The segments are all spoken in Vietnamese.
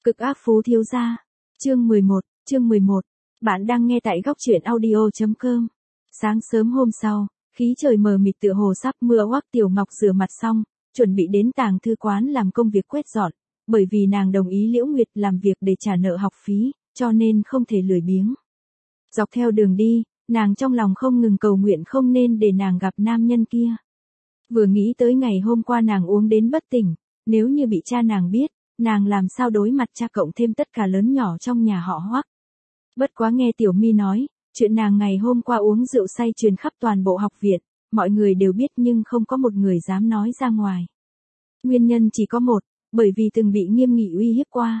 Cực ác phú thiếu gia. Chương 11. Bạn đang nghe tại góc truyện audio.com. Sáng sớm hôm sau, khí trời mờ mịt tựa hồ sắp mưa. Hoắc Tiểu Ngọc rửa mặt xong, chuẩn bị đến tàng thư quán làm công việc quét dọn, bởi vì nàng đồng ý Liễu Nguyệt làm việc để trả nợ học phí, cho nên không thể lười biếng. Dọc theo đường đi, nàng trong lòng không ngừng cầu nguyện không nên để nàng gặp nam nhân kia. Vừa nghĩ tới ngày hôm qua nàng uống đến bất tỉnh, nếu như bị cha nàng biết, nàng làm sao đối mặt cha cộng thêm tất cả lớn nhỏ trong nhà họ Hoắc. Bất quá nghe Tiểu Mi nói, chuyện nàng ngày hôm qua uống rượu say truyền khắp toàn bộ học viện, mọi người đều biết nhưng không có một người dám nói ra ngoài. Nguyên nhân chỉ có một, bởi vì từng bị Nghiêm Nghị uy hiếp qua.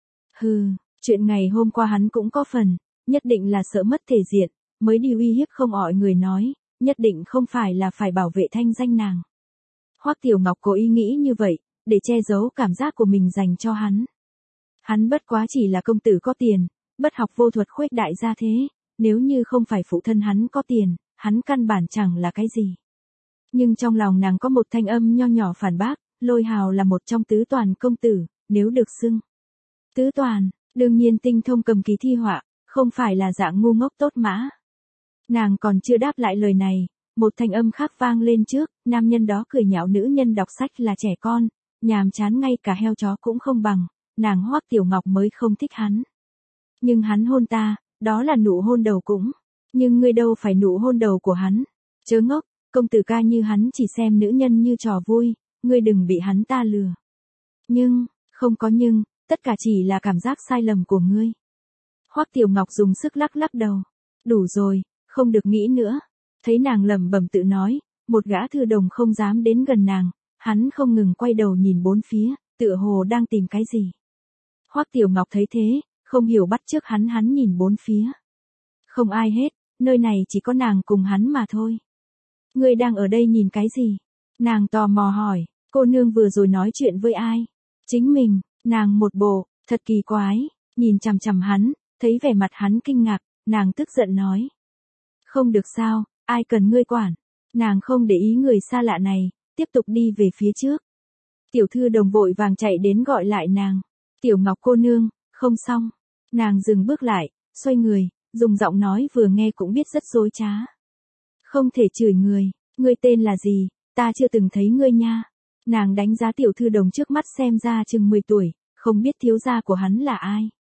Chuyện ngày hôm qua hắn cũng có phần, nhất định là sợ mất thể diện, mới đi uy hiếp không ỏi người nói, nhất định không phải là phải bảo vệ thanh danh nàng. Hoắc Tiểu Ngọc có ý nghĩ như vậy, để che giấu cảm giác của mình dành cho hắn. Hắn bất quá chỉ là công tử có tiền, bất học vô thuật khuếch đại gia thế, nếu như không phải phụ thân hắn có tiền, hắn căn bản chẳng là cái gì. Nhưng trong lòng nàng có một thanh âm nho nhỏ phản bác, Lôi Hào là một trong tứ toàn công tử, nếu được xưng tứ toàn, đương nhiên tinh thông cầm ký thi họa, không phải là dạng ngu ngốc tốt mã. Nàng còn chưa đáp lại lời này, một thanh âm khác vang lên trước, nam nhân đó cười nhạo nữ nhân đọc sách là trẻ con, nhàm chán ngay cả heo chó cũng không bằng, nàng Hoắc Tiểu Ngọc mới không thích hắn. Nhưng hắn hôn ta, đó là nụ hôn đầu cũng, nhưng ngươi đâu phải nụ hôn đầu của hắn. Chớ ngốc, công tử ca như hắn chỉ xem nữ nhân như trò vui, ngươi đừng bị hắn ta lừa. Nhưng, không có nhưng, tất cả chỉ là cảm giác sai lầm của ngươi. Hoắc Tiểu Ngọc dùng sức lắc lắc đầu. Đủ rồi, không được nghĩ nữa. Thấy nàng lẩm bẩm tự nói, một gã thư đồng không dám đến gần nàng, hắn không ngừng quay đầu nhìn bốn phía, tựa hồ đang tìm cái gì. Hoắc Tiểu Ngọc thấy thế, không hiểu bắt chước hắn nhìn bốn phía. Không ai hết, nơi này chỉ có nàng cùng hắn mà thôi. Ngươi đang ở đây nhìn cái gì? Nàng tò mò hỏi, cô nương vừa rồi nói chuyện với ai? Chính mình, nàng một bộ, thật kỳ quái, nhìn chằm chằm hắn, thấy vẻ mặt hắn kinh ngạc, nàng tức giận nói. Không được sao, ai cần ngươi quản? Nàng không để ý người xa lạ này, tiếp tục đi về phía trước. Tiểu thư đồng vội vàng chạy đến gọi lại nàng. Tiểu Ngọc cô nương, không xong. Nàng dừng bước lại, xoay người, dùng giọng nói vừa nghe cũng biết rất dối trá. Không thể chửi người, ngươi tên là gì, ta chưa từng thấy ngươi nha. Nàng đánh giá tiểu thư đồng trước mắt xem ra chừng 10 tuổi, không biết thiếu gia của hắn là ai.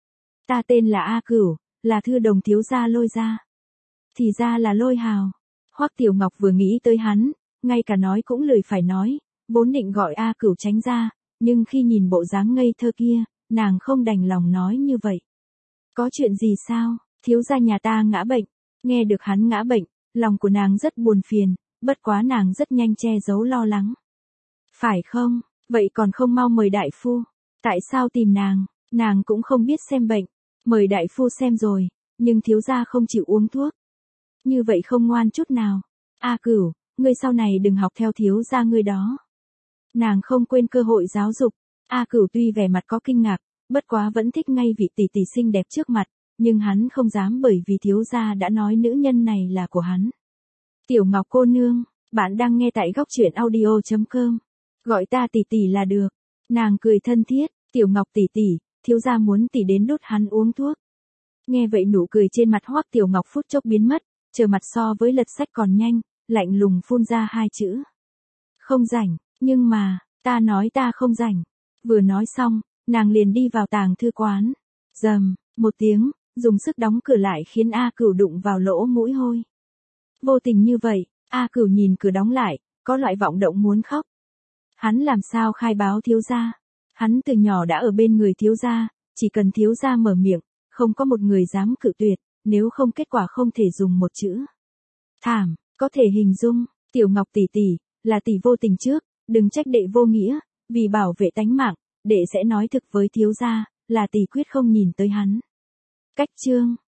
Ta tên là A Cửu, là thư đồng thiếu gia Lôi gia. Thì ra là Lôi Hào. Hoắc Tiểu Ngọc vừa nghĩ tới hắn, ngay cả nói cũng lười phải nói, vốn định gọi A Cửu tránh ra, nhưng khi nhìn bộ dáng ngây thơ kia, nàng không đành lòng nói như vậy. Có chuyện gì sao, thiếu gia nhà ta ngã bệnh. Nghe được hắn ngã bệnh, lòng của nàng rất buồn phiền, bất quá nàng rất nhanh che giấu lo lắng. Phải không, vậy còn không mau mời đại phu. Tại sao tìm nàng cũng không biết xem bệnh. Mời đại phu xem rồi, nhưng thiếu gia không chịu uống thuốc. Như vậy không ngoan chút nào. A Cửu, ngươi sau này đừng học theo thiếu gia ngươi đó. Nàng không quên cơ hội giáo dục. A Cửu tuy vẻ mặt có kinh ngạc, bất quá vẫn thích ngay vị tỷ tỷ xinh đẹp trước mặt, nhưng hắn không dám bởi vì thiếu gia đã nói nữ nhân này là của hắn. Tiểu Ngọc cô nương, bạn đang nghe tại góc truyện audio.com. Gọi ta tỷ tỷ là được. Nàng cười thân thiết, Tiểu Ngọc tỷ tỷ, thiếu gia muốn tỷ đến đút hắn uống thuốc. Nghe vậy nụ cười trên mặt Hoắc Tiểu Ngọc phút chốc biến mất, trở mặt so với lật sách còn nhanh, lạnh lùng phun ra hai chữ. Không rảnh, nhưng mà, ta nói ta không rảnh. Vừa nói xong, nàng liền đi vào tàng thư quán. Rầm, một tiếng, dùng sức đóng cửa lại khiến A Cửu đụng vào lỗ mũi hôi. Vô tình như vậy, A Cửu nhìn cửa đóng lại, có loại vọng động muốn khóc. Hắn làm sao khai báo thiếu gia? Hắn từ nhỏ đã ở bên người thiếu gia, chỉ cần thiếu gia mở miệng, không có một người dám cự tuyệt, nếu không kết quả không thể dùng một chữ. Thảm, có thể hình dung, Tiểu Ngọc tỷ tỷ, là tỷ vô tình trước, đừng trách đệ vô nghĩa, vì bảo vệ tánh mạng, đệ sẽ nói thực với thiếu gia, là tỷ quyết không nhìn tới hắn. Cách chương